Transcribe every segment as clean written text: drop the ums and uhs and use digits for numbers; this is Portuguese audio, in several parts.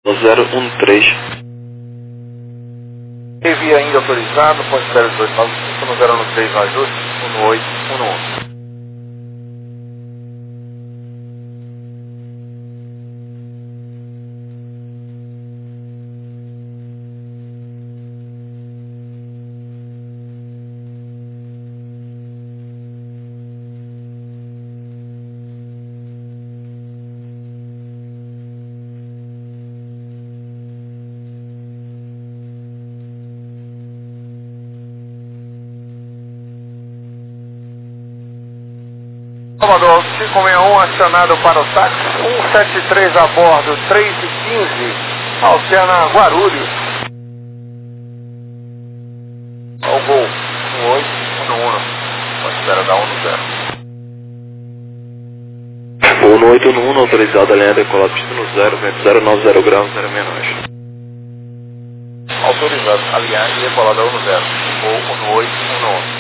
013. Envia ainda autorizado, pode ser 295 no 01392 1811. Salvador 561 acionado para o táxi 173 a bordo 3:15, alterna Guarulhos. Ao gol 1811, pode espera da 10. 1811 autorizado, a linha decolar pista no 0, vento 090 graus, 0 menores. Autorizado, alinhar e decolar da 10, ou 1811.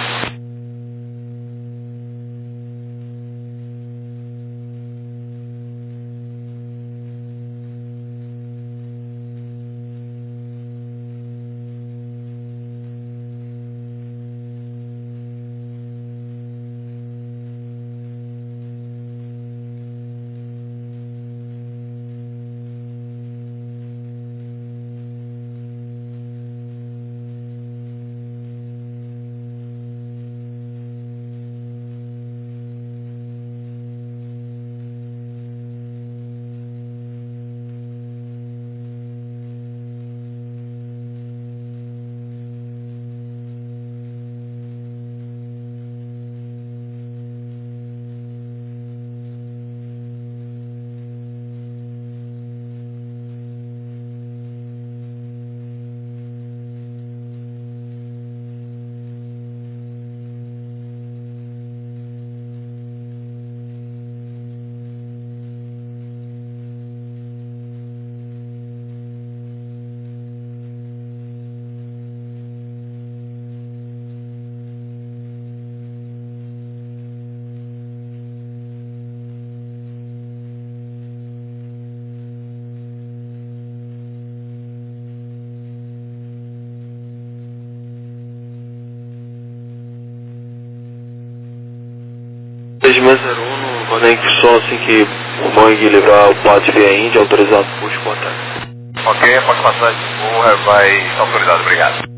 no conexão assim que o Boeing livrar o Pat via Índia, autorizado por contato. Ok, pode passar, vai autorizado, obrigado.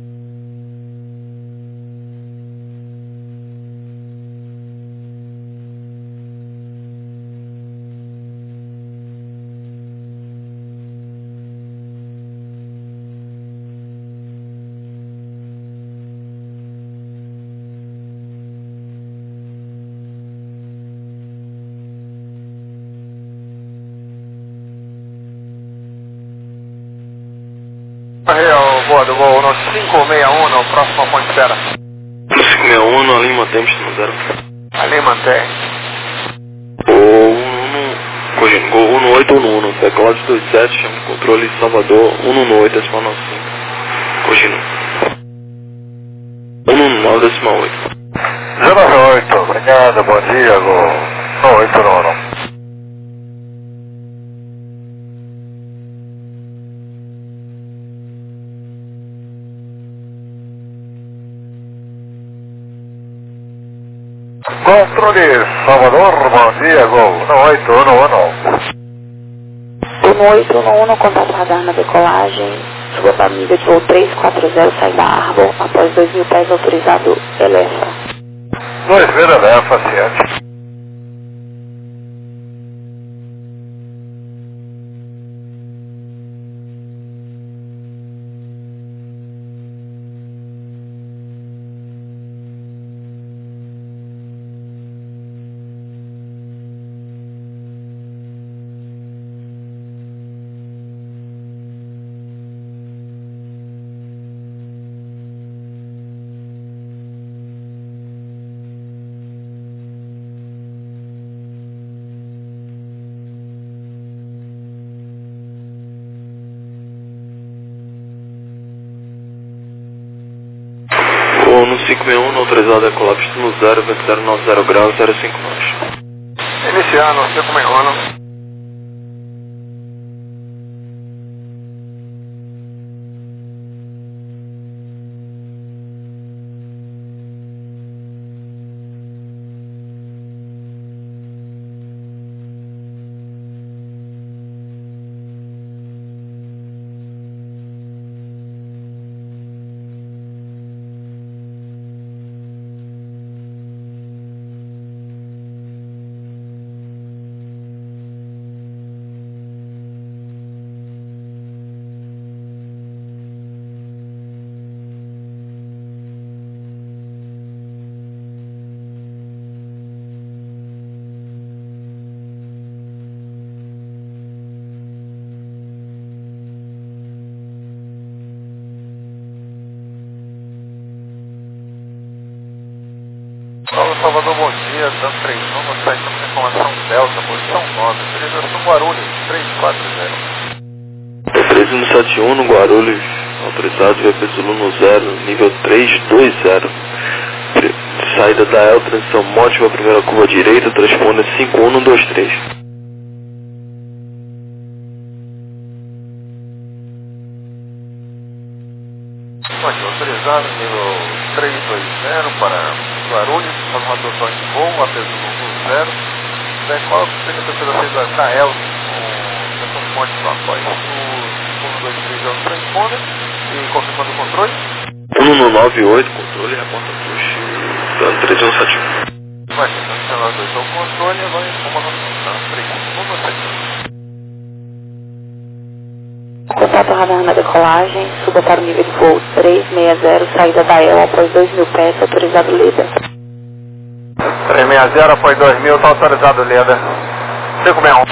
Real, bordo, voo no 561, próximo ponto de espera. 561, no Lima temos no 0. Ali mantém. Gol 1811, teclado 27, chama o controle de Salvador, 118, decimal 95. Continua. 119, decimal 8. 098, obrigado, bom dia, gol 899. Controle Salvador, bom dia, gol 1811. 1811, contato radar na decolagem, suba para amiga de voo 340, sai da Arbor, após 2.000 pés autorizado, Elefa. 2000 Elefa, ciente. No 561, autorizado a decolar pista no 0, vento 090 graus, 05 nós. Iniciar no 561. Salvador, bom dia, dando 3 números, está estamos em informação Delta, posição 9, utilização Guarulhos, 340. 3171 no Guarulhos, autorizado, VP Zulu no 0, nível 320. Saída da El, transição móvel, primeira curva direita, transponder 51123. Pode, autorizado, nível 320 para Guarulhos, informação de voo, AP Zulu no 0. Qual seria a terceira saída da El, com transição móvel após o 123 é o transponder e confirmando o controle? 1198, controle, reporta push, dando 3171. Vai, então, nós dois ao controle, agora informando 3171. Contato radar na decolagem, suba para o nível de voo 360, saída da EL após 2.000 pés, autorizado líder. 360 após 2.000, está autorizado líder. 561.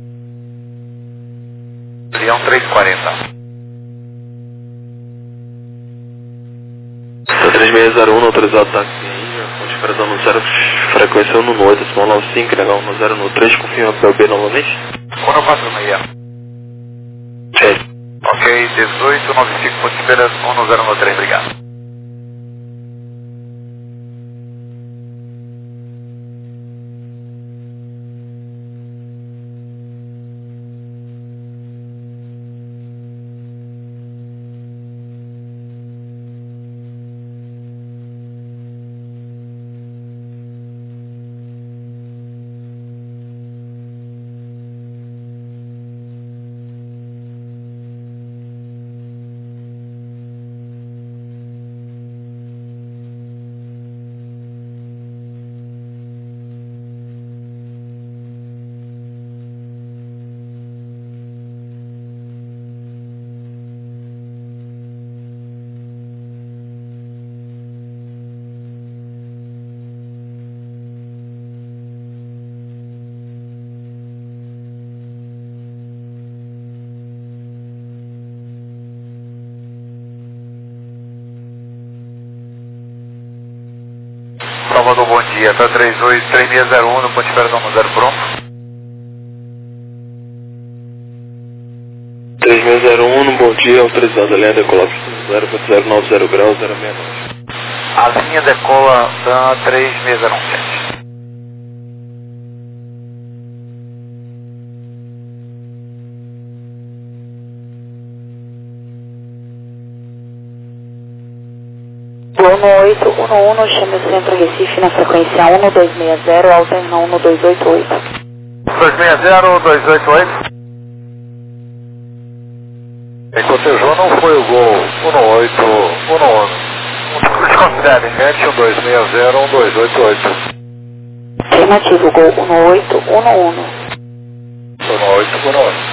Leão 340. 3601, autorizado tá aqui, ponte esperando no 0, frequência 118, decimal 95, legal, no 0 no 3, confirma PLB novamente. 146. Ok, 1895, ponte esperando 1093, obrigado. Salvador, bom dia, tá 3601 no ponte esperando no 0 pronto. 3601, bom dia, autorizado, linha decolar 0.090 graus, 069. A linha decola da 3607. Voo no 811, chame Centro Recife na frequência 1260, alterna 1288. 260, 288. Cotejou não foi o gol 1811. Desconsidere, gente, 1260, 1288. Afirmativo, gol 1811. 1811.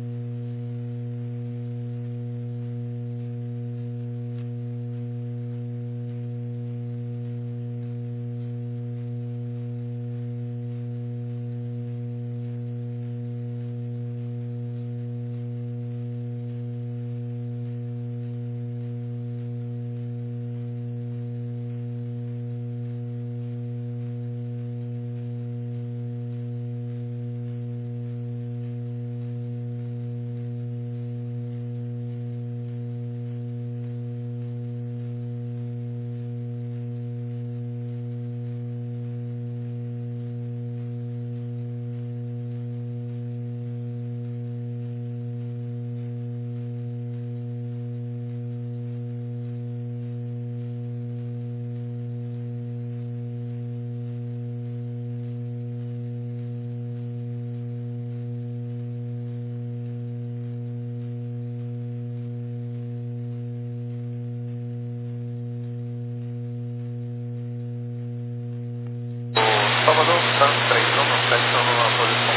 Salvador, está 317, estão numa posição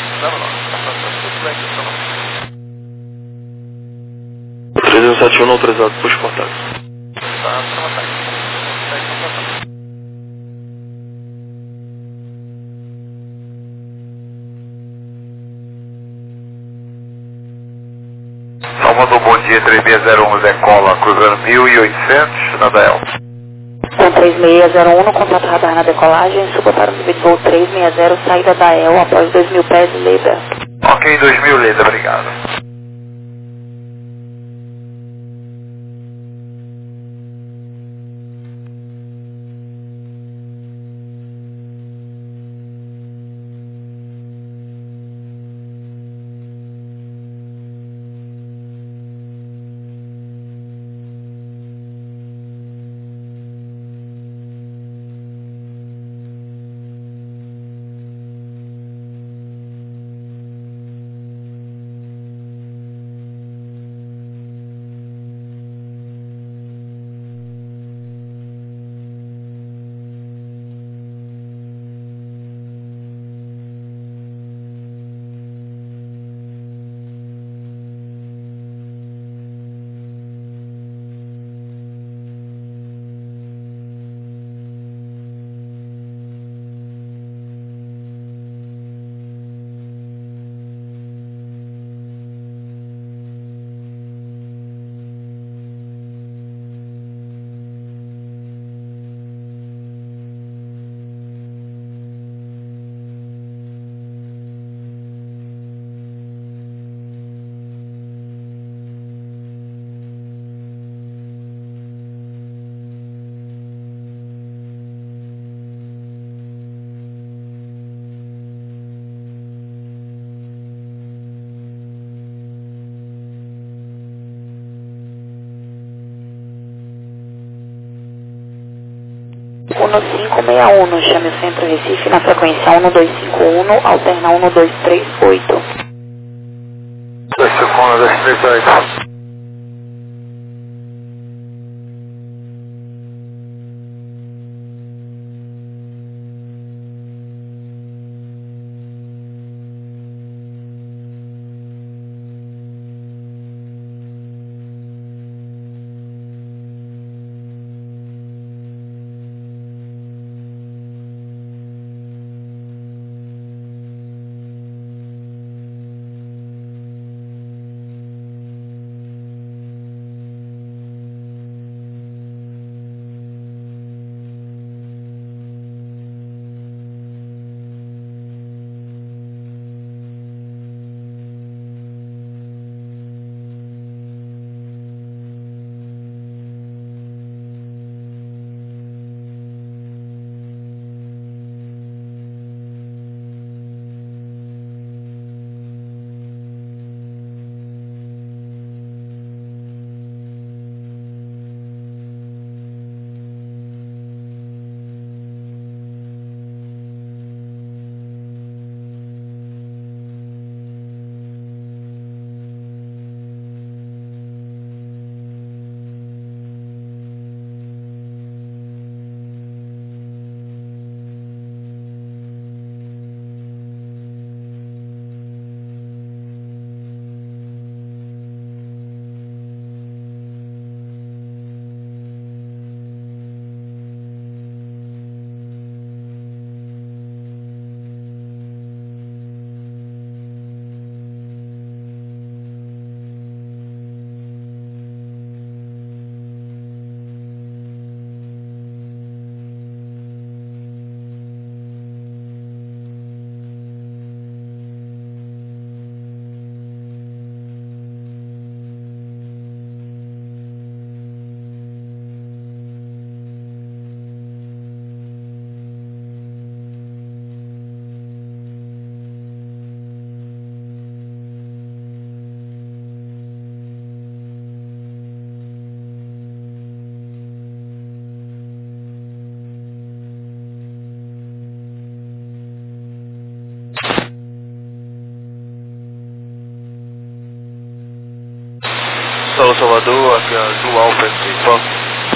09. 3171, autorizado, puxa contato. Está trabalhando. Salvador, bom dia, 3601, decola, cruzando 1800, na Del. 3601 no contato radar na decolagem, suba para o nível de voo 360, saída da EL após 2.000 pés, Leda. Ok, 2000 Leda, obrigado. Uno 561, chame o Centro Recife na frequência 1251, alterna 1238. 251, 238. Solo Salvador, aqui é Azul Alpha X-Ray Fox.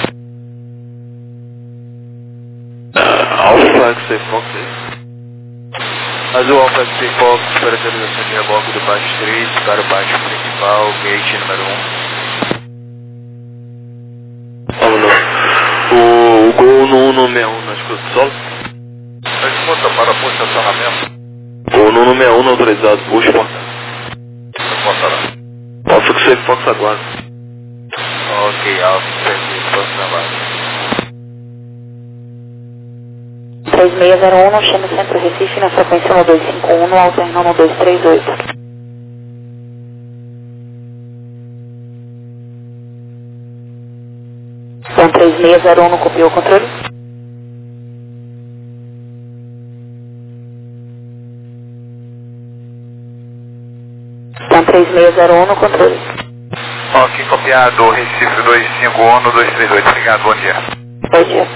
Alpha X-Ray Fox, é isso? Azul Alpha X-Ray Fox, caracterização de reboque do baixo 3, para o baixo principal, gate número 1. O Gol no 161 na escuta solo. Escuta para posicionamento. O no 161 não autorizado, puxa porta. Portará. Alpha X-Ray Fox aguarda. Ok, Alpha X-Ray Fox aguarda. 3601 no Chama Centro Recife, na frequência 1251, no alterno 1238. Então 3601 no copiou o controle. Então 3601 no controle. Ok, copiado, Recife 251 no 238. Obrigado, bom dia. Bom dia.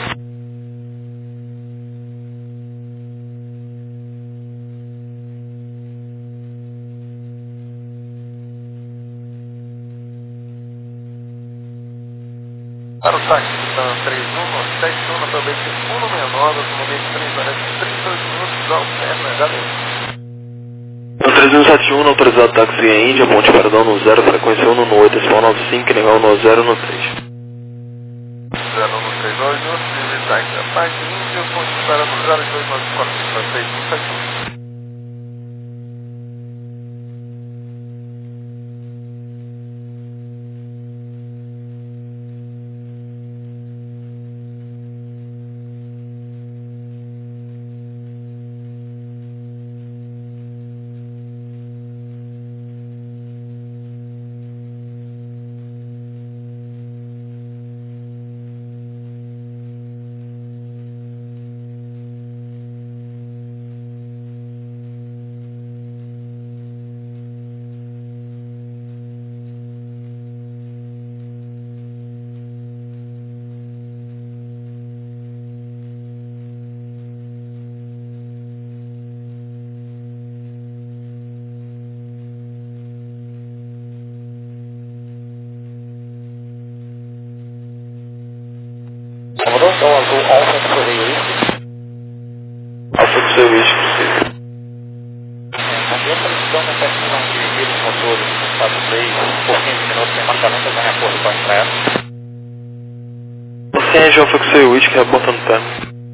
Para o táxi, então, 3171, também 169, autonomia de 3 horas e 32 minutos, alterna, valeu. 3171, autorizado táxi via Índia, ponte Perdão no 0, frequência 1 no 8, decimal 95, legal no 0 no 3. 0 no 32, no táxi, a parte Índia, ponte Perdão no 0, 2, 9, 4, 5, 6, 1, 7, 1. Salvador, então azul Alfa que foi isso? Alfa do seu Whisky, possível. Havia previsão da permissão de envio dos motores do estado 3 por 15 minutos sem marcamento em acordo com a estrada. Você é Alfa do seu Whisky, reportando termo.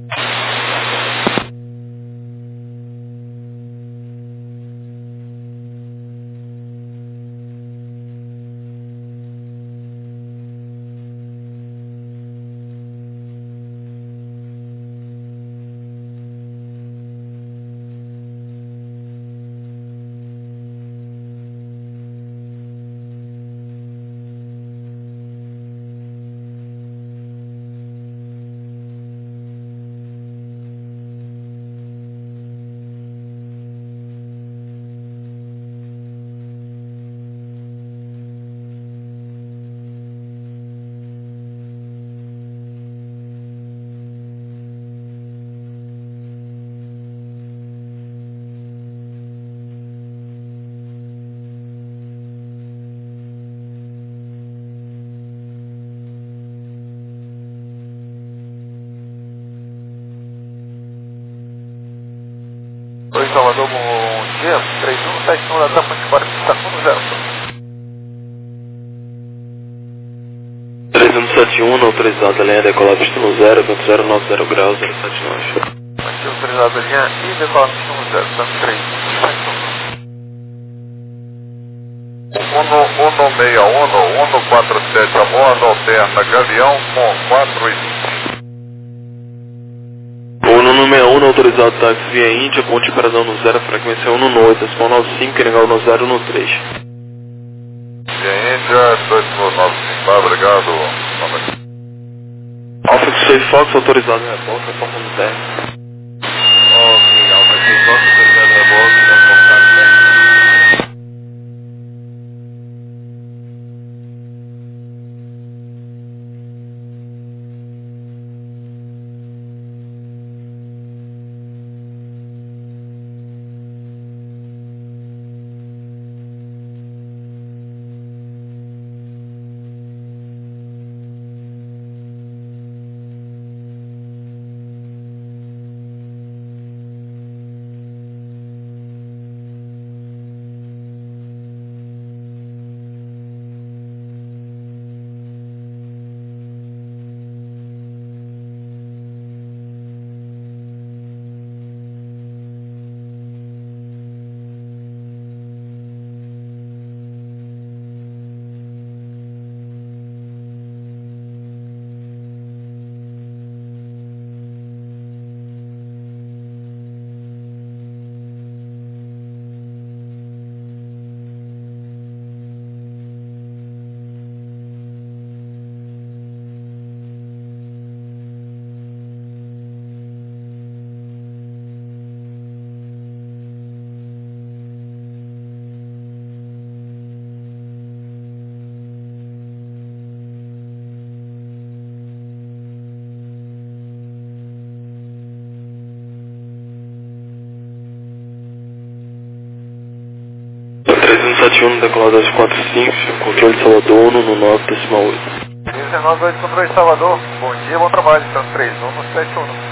Oi, Salvador, bom dia. 3171 da Ponte Parque, está no 0. 3171, autorizado a linha decolar pista no 0, vento 090 graus, 079. Aqui autorizado a linha e decolar pista no 0, está no 3. 147 a bordo, alterna, Gavião com 4 e 20. O no 61, autorizado táxi via Índia, ponte Perdão no 0, frequência 1 no 8, decimal 95, legal no 0 no 3. Via Índia, 295, obrigado. Alfa do seu Fox, autorizado em reporte, reportando termo. Ok, Alfa do seu Fox, autorizado em reporte, reportando termo. 71, decolado às 45, controle de Salvador, 119,8. 198, controle de Salvador, bom dia, bom trabalho, então 3171.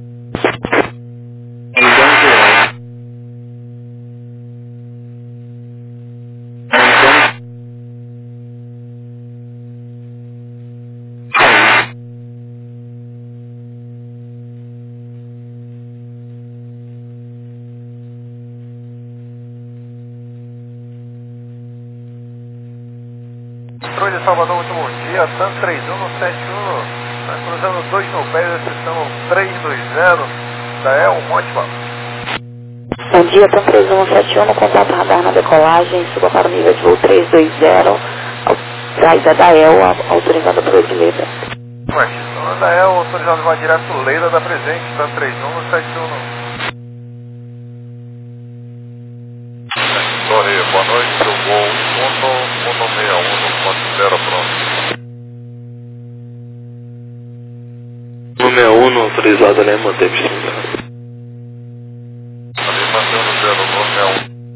Controle de Salvador, muito bom dia, TAM 3171, está cruzando 2 mil pés, recepção 320, Dael, Monteval. Bom dia, TAM 3171, contato radar na decolagem, suba para o nível de voo 320, saída da EL, autorizada por Edileda. Então, Dael, autorizado vai direto Leida da presente, TAM 3171. Torre, boa noite, seu voo 161, pronto. 161, autorizado, né? Manteve sim. Ali mantendo 0, 161.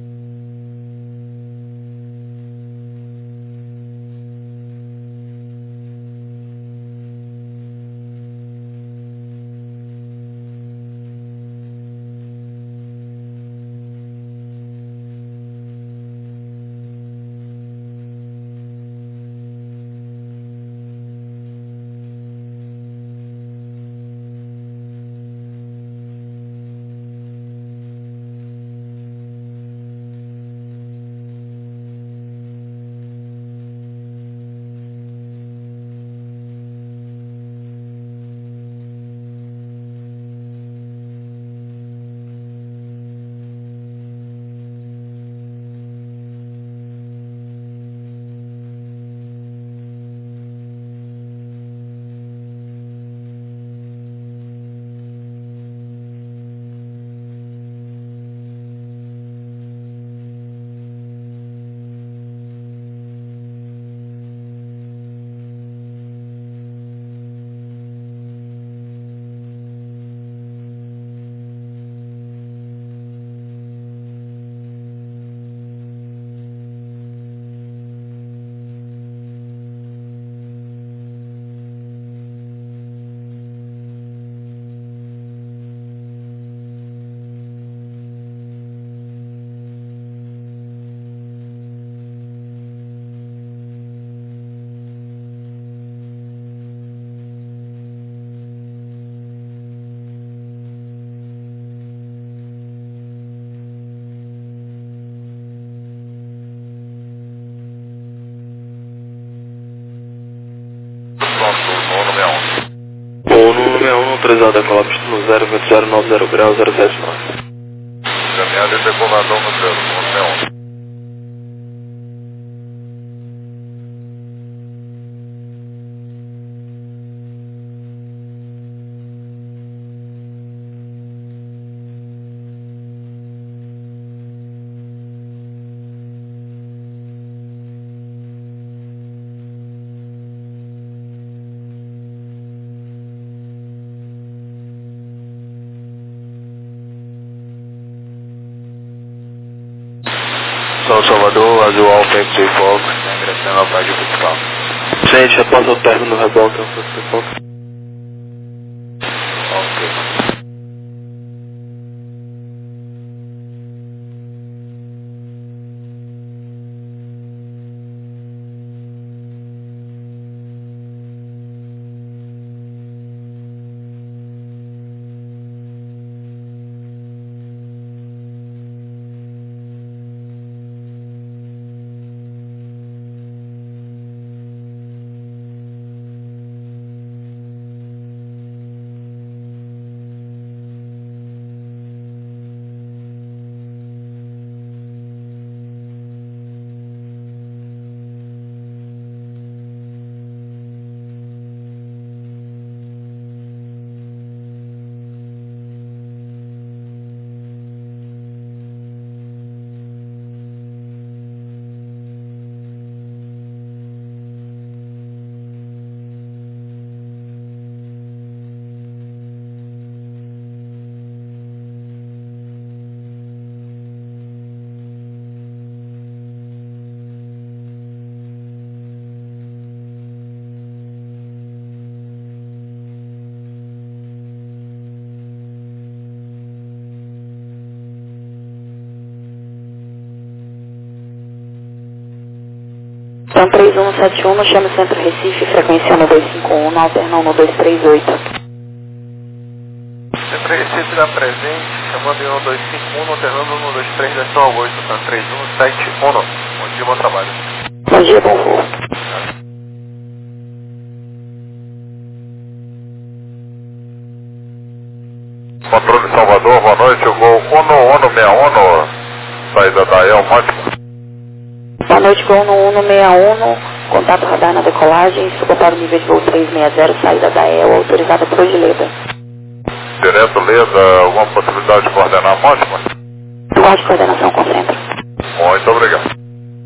Bom, no 161, autorizado a colar pista no 0,090 graus, 079. Caminhada e decoladão no 0, 161. São Salvador, Azul Alfa, X-Ray Fox, migração ao prédio principal. Gente, após o término do reboque, ok. Então 3171, chama o Centro Recife, frequência 1251, alternando no 238. Centro Recife da presente, chamando em 1251, alternando no 232 da São Augusto, tá 3171. Bom dia, bom trabalho. Bom dia, bom voo. Controle Salvador, boa noite, eu vou 1161, saída da El Máximo. Boa noite, voo no 161, contato radar na decolagem, suba para o nível de voo 360, saída da EL, autorizada por Odileda. Direto Leda, alguma possibilidade de coordenar máxima? Guarde de coordenação com o centro. Muito obrigado.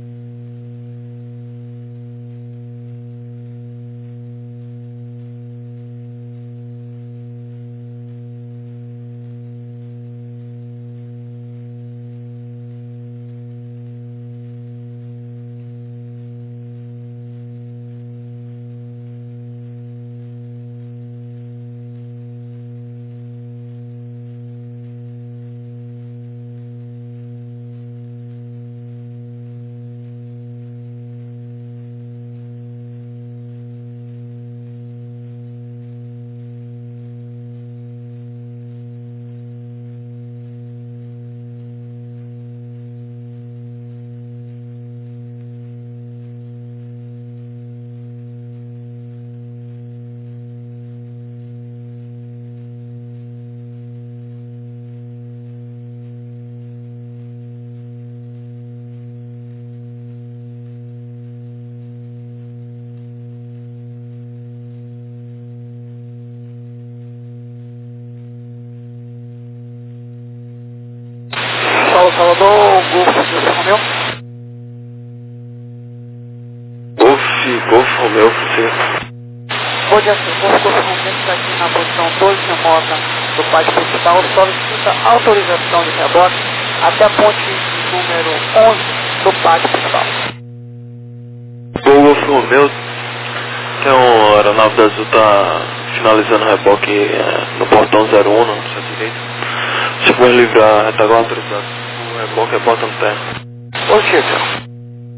Salvador, Golfo Romeu. Golf Romeu, você. Bom dia, senhor. Golfo Romeu está aqui na posição 12 remota do pátio principal. Solicita autorização de reboque até a ponte número 11 do pátio principal. Golf Romeu, tem uma aeronave da Azul, tá finalizando o reboque no portão 01, na sua direita. Se for livrar a retaguarda autorizada, o reboque é porta no terra. Positivo.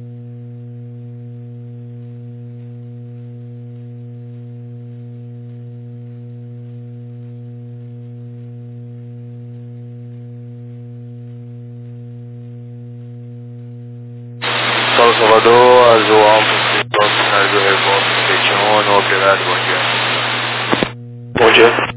Salvador, Azul Alfa, finalizou o reboque no Betiono, obrigado, bom dia. Bom dia.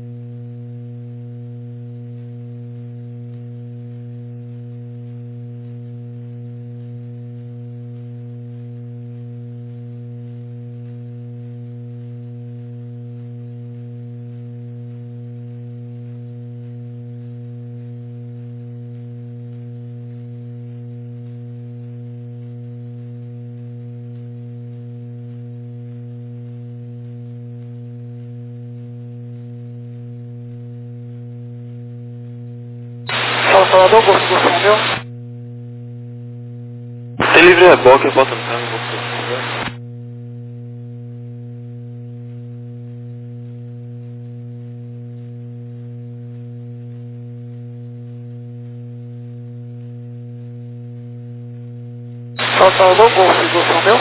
Salvador, Golfo Romeu. Tem livre reboque, bota no terra, Golf Romeu. Salvador, Golfo Romeu.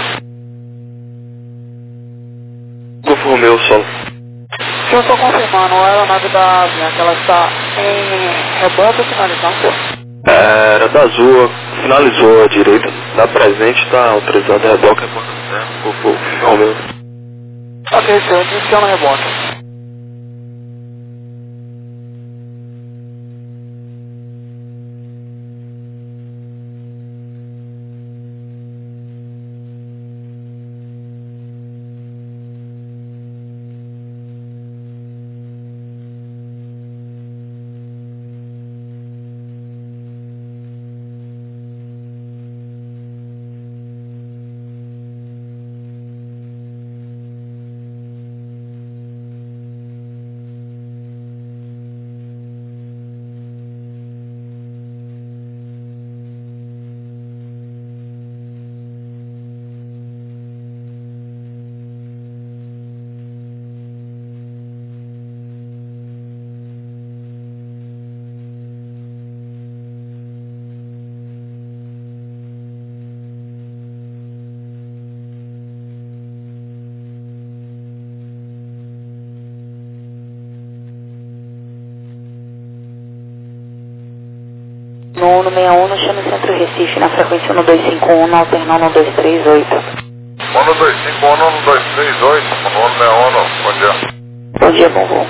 Golf Romeu, solo. Se eu estou confirmando, a aeronave da Avianca, ela está em reboque ou finalização, senhor? Era da Azul, finalizou a direita. Da presente está autorizado a reboque, é porta no terra, Golf Romeu. Ok, senhor, iniciando o reboque. no 61, chama o Centro Recife, na frequência 1251, alternando 1238. 1251, 1238, 1261, bom dia. Bom dia, bom voo.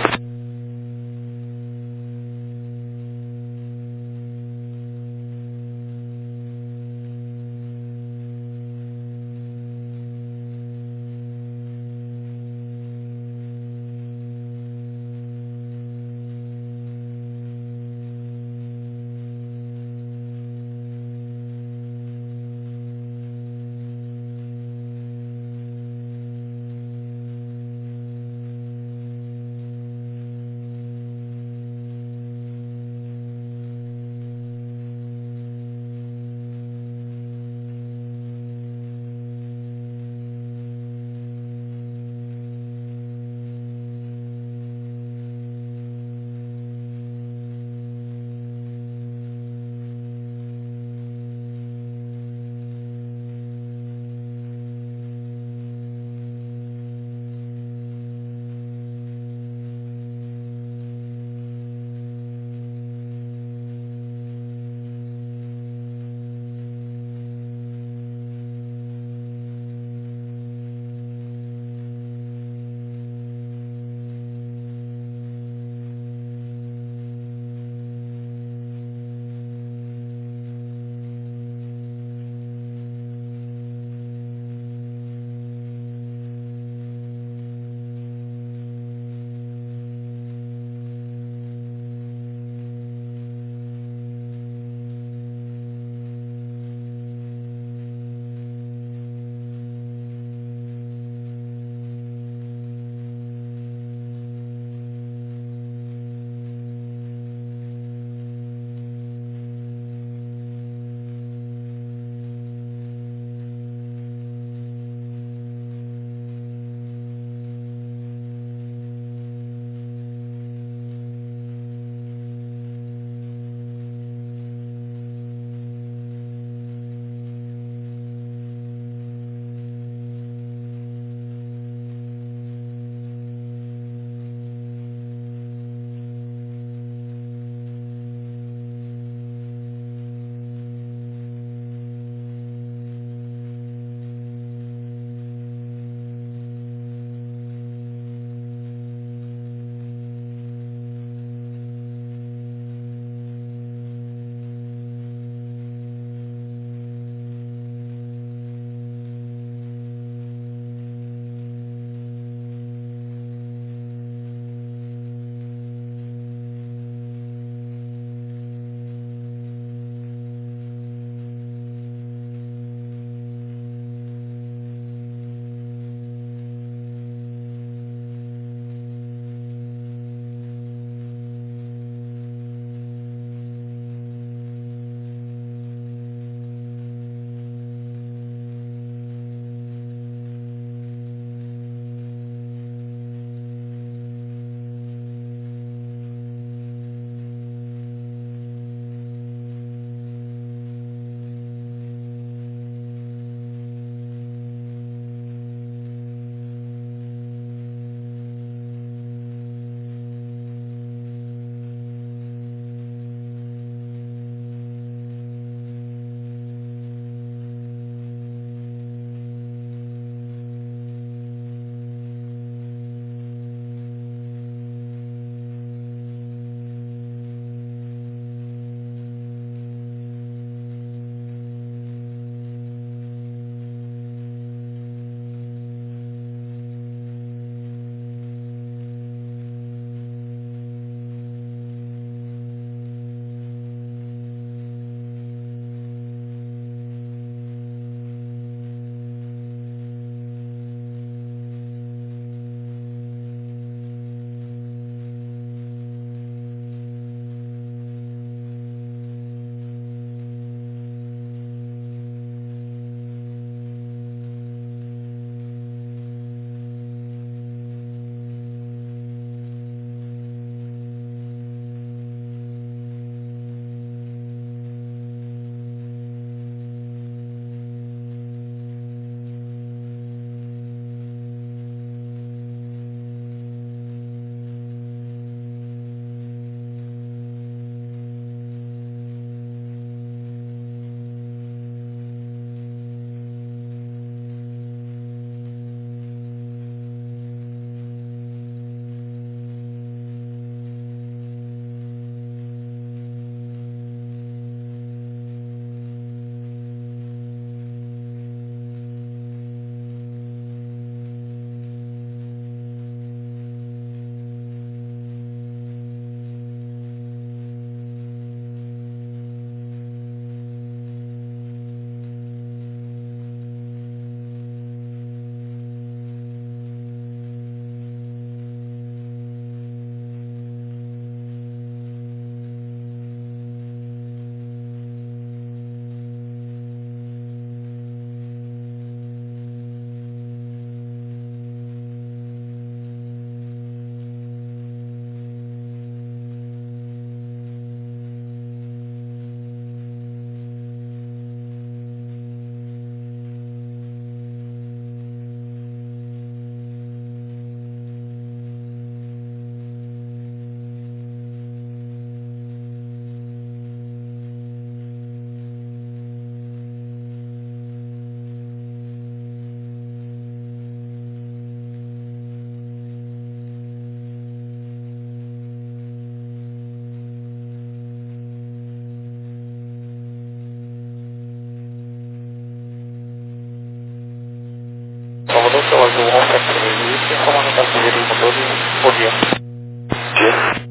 do 173, isso informando o passageiro do motor e bom dia. Dia.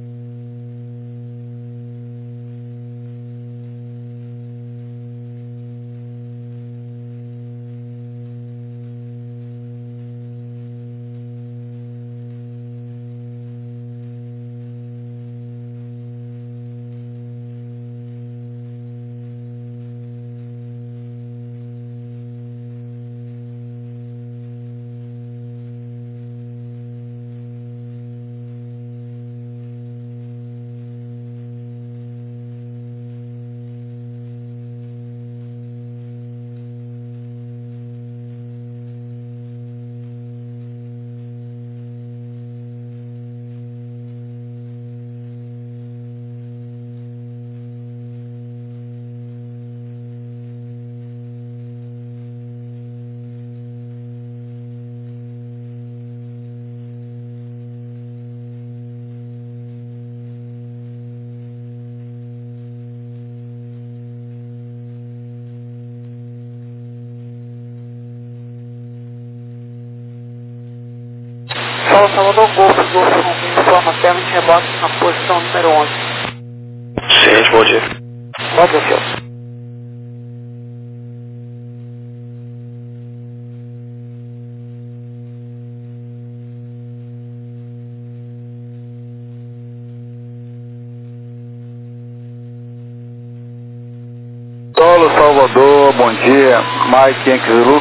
Salvador Golfo Romeo, informa terra de reboque na posição número 11. Ciente, bom dia. Bom dia, senhor. Solo Salvador, bom dia. Mike Yankee Zulu.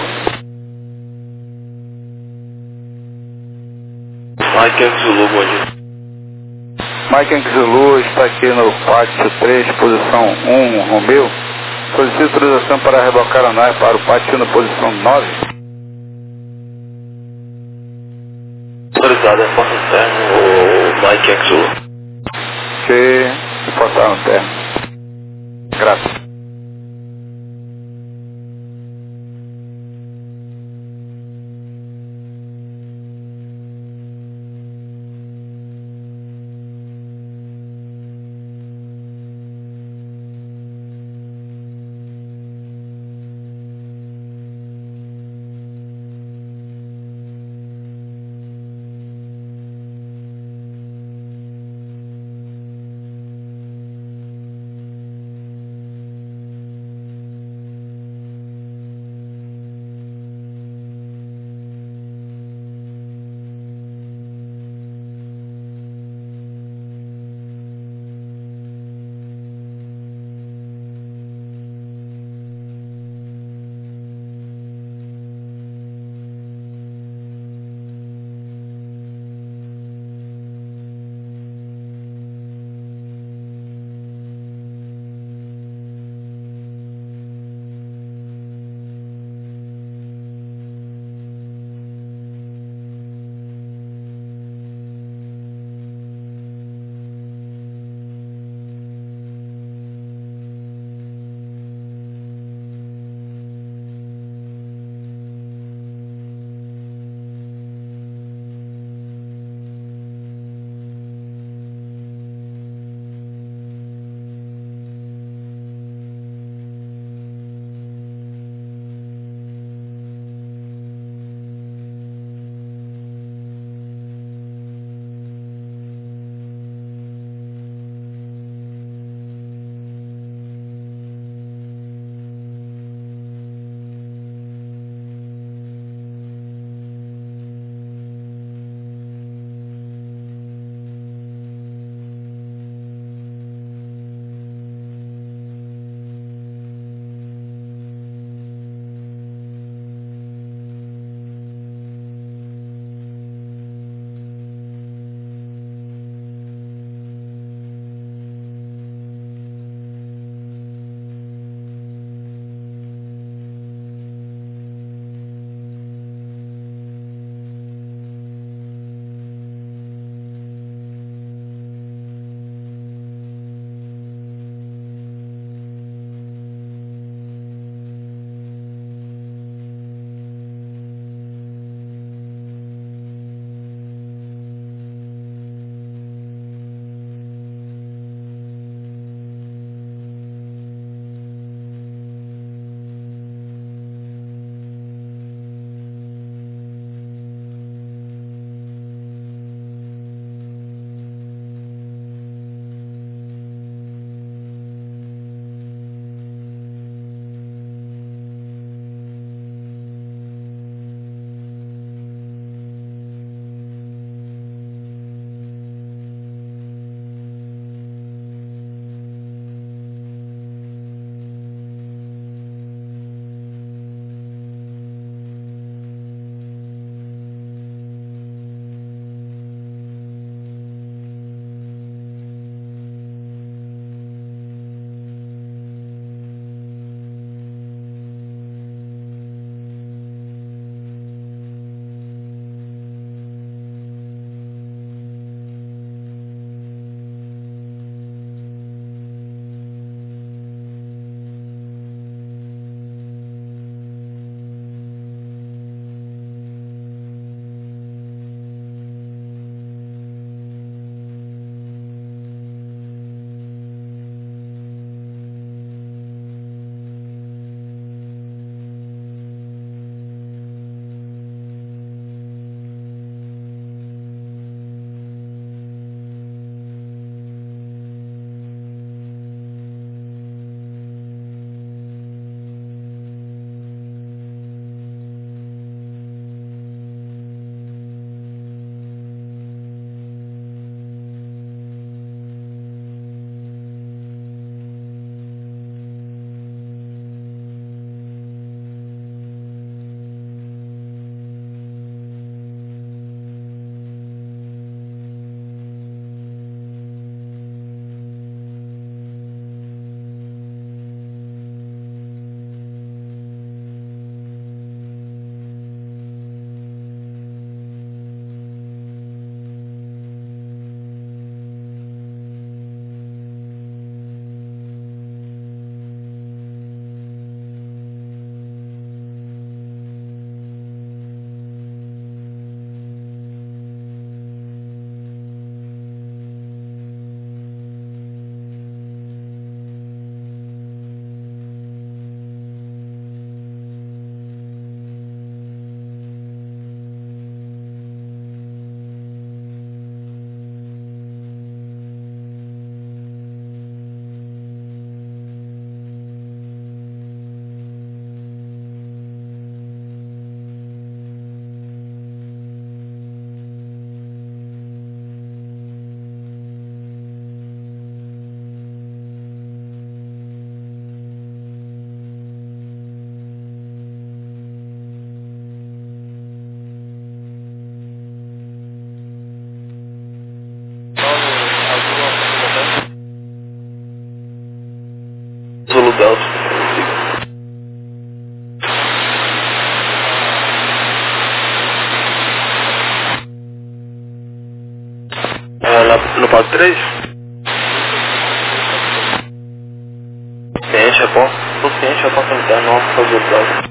Mike Yankee Zulu, bom dia. Mike Yankee Zulu está aqui no pátio 3, posição 1, Romeu. Solicito autorização para rebocar a nave para o pátio na posição 9. Autorizado, reforça interno, o Mike Yankee Zulu. Ok, reportar no terra. Graças. No 43? Ciente, repórter. Tô ciente, repórter interno, não, fazer o prazo.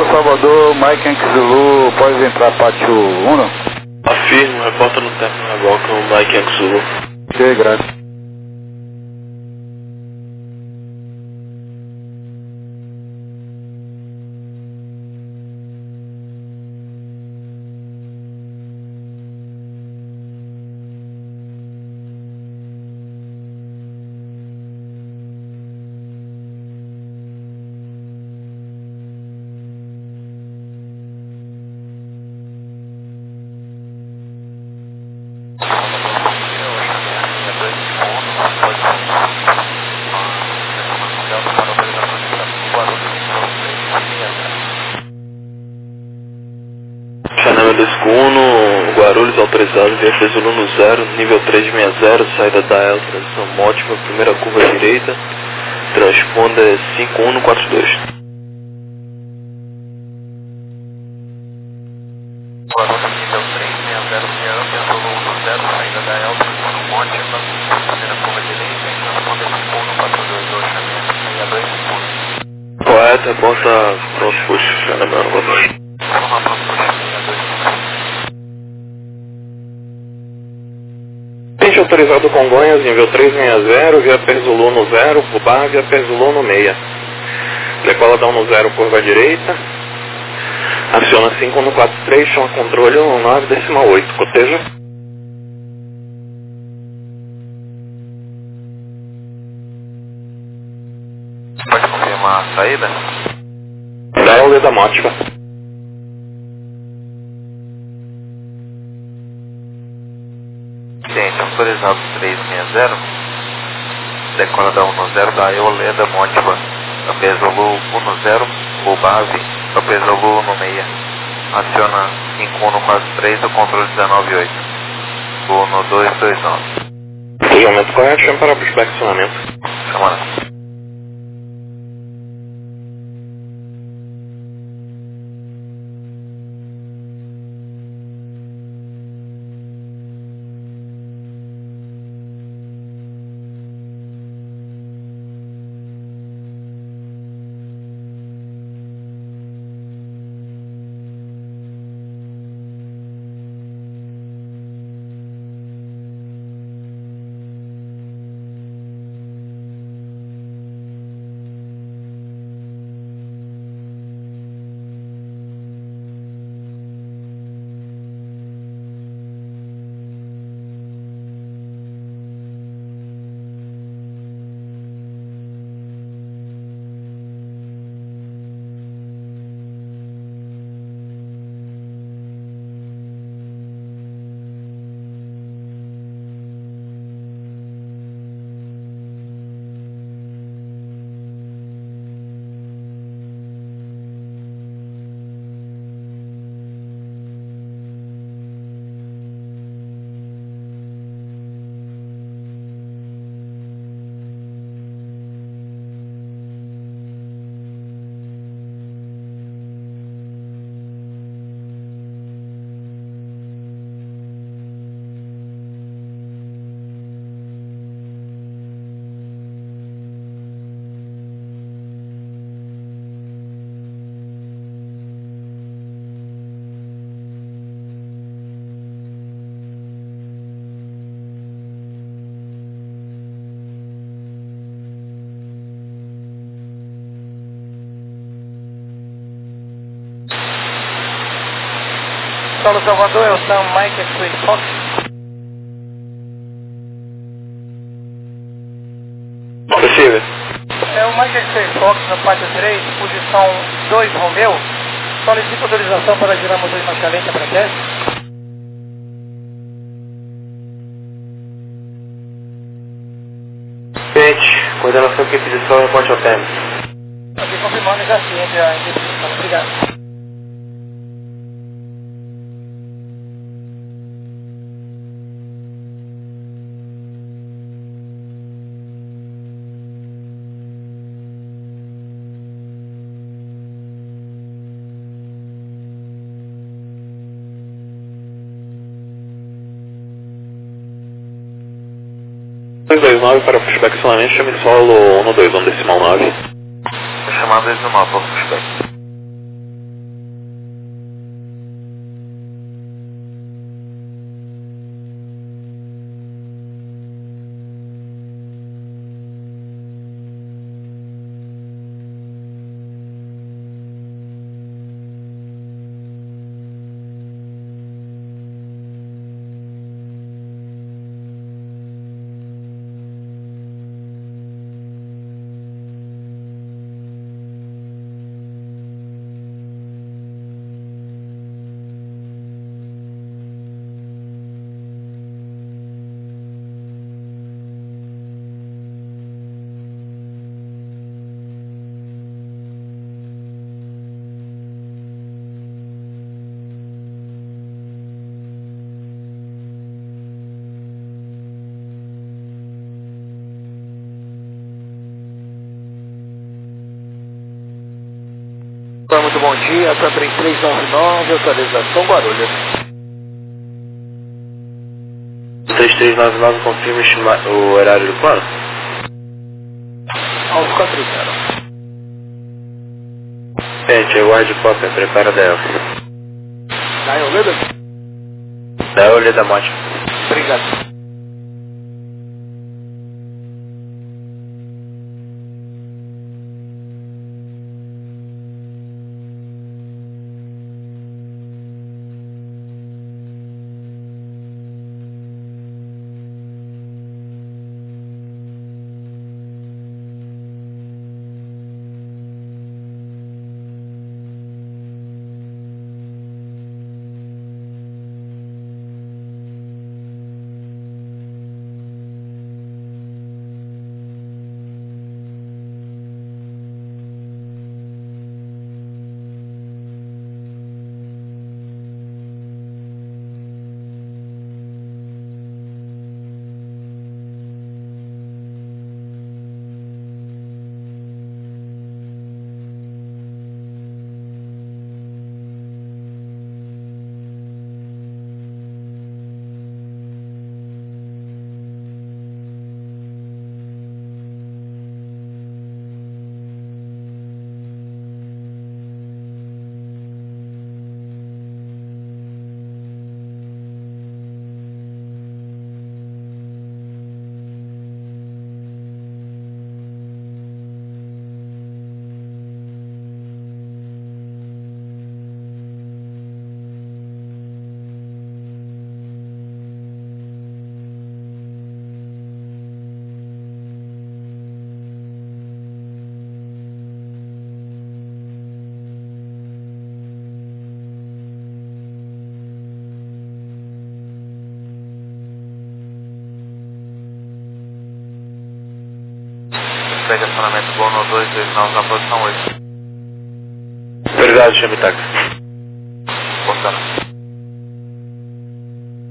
Salvador, Mike Yankee Zulu, pode entrar pátio 1? Afirmo, reporta no tempo no reboque o Mike Yankee Zulu. Ok, graças. Chanel Disco 1, Guarulhos autorizado, VF Zulu no 0, nível 360, saída da El, transição mótica, primeira curva direita, transponder 5142. Guarulhos nível 360, VF Zulu no 0, saída da El, transição mótica, primeira curva direita, transponder 5142, Oxamento, saída 2 segundos. Correto, reporta pronto puxo, Chanel, boa noite. Pente autorizado Congonhas, nível 360, via Perzulu no 0, Fubá, via Perzulu no 6. Decoladão no 0, curva direita. Aciona 5143, chama controle 19,8, coteja. Pode confirmar a saída? Da Oleda da Mótica. Ciente, autorizado 360, decoladão 10 da Eoleda Mótiva, Apesolu 10, Bubave, Apesolu no 6, aciona 5143 do controle 198, 1229. Cruzamento correto, chama para prospeccionamento. Chamando. Solo Salvador, é o Sam Mike X-Ray Fox. Possível. É o Mike X-Ray Fox na pátio 3, posição 2 Romeu. Solicito autorização para girar motor de marcha lenta para teste. Gente, coordenação que aquisição e ponte ao tempo. Aqui confirmando já ciente a indefinição. Obrigado. Para prospeccionamento, chame solo 121 decimal 9. Chamada 19 para o prospecto. Muito bom dia, Tantrem 399, autorização Guarulhos. 3399, confirme o horário do plano. Alfa 430. Gente, aguarde cópia, prepara da Elf. Da Eulida? Da Eulida da Monte. Obrigado. Estacionamento bom no 229 na posição 8. Obrigado, chame táxi. Portanto.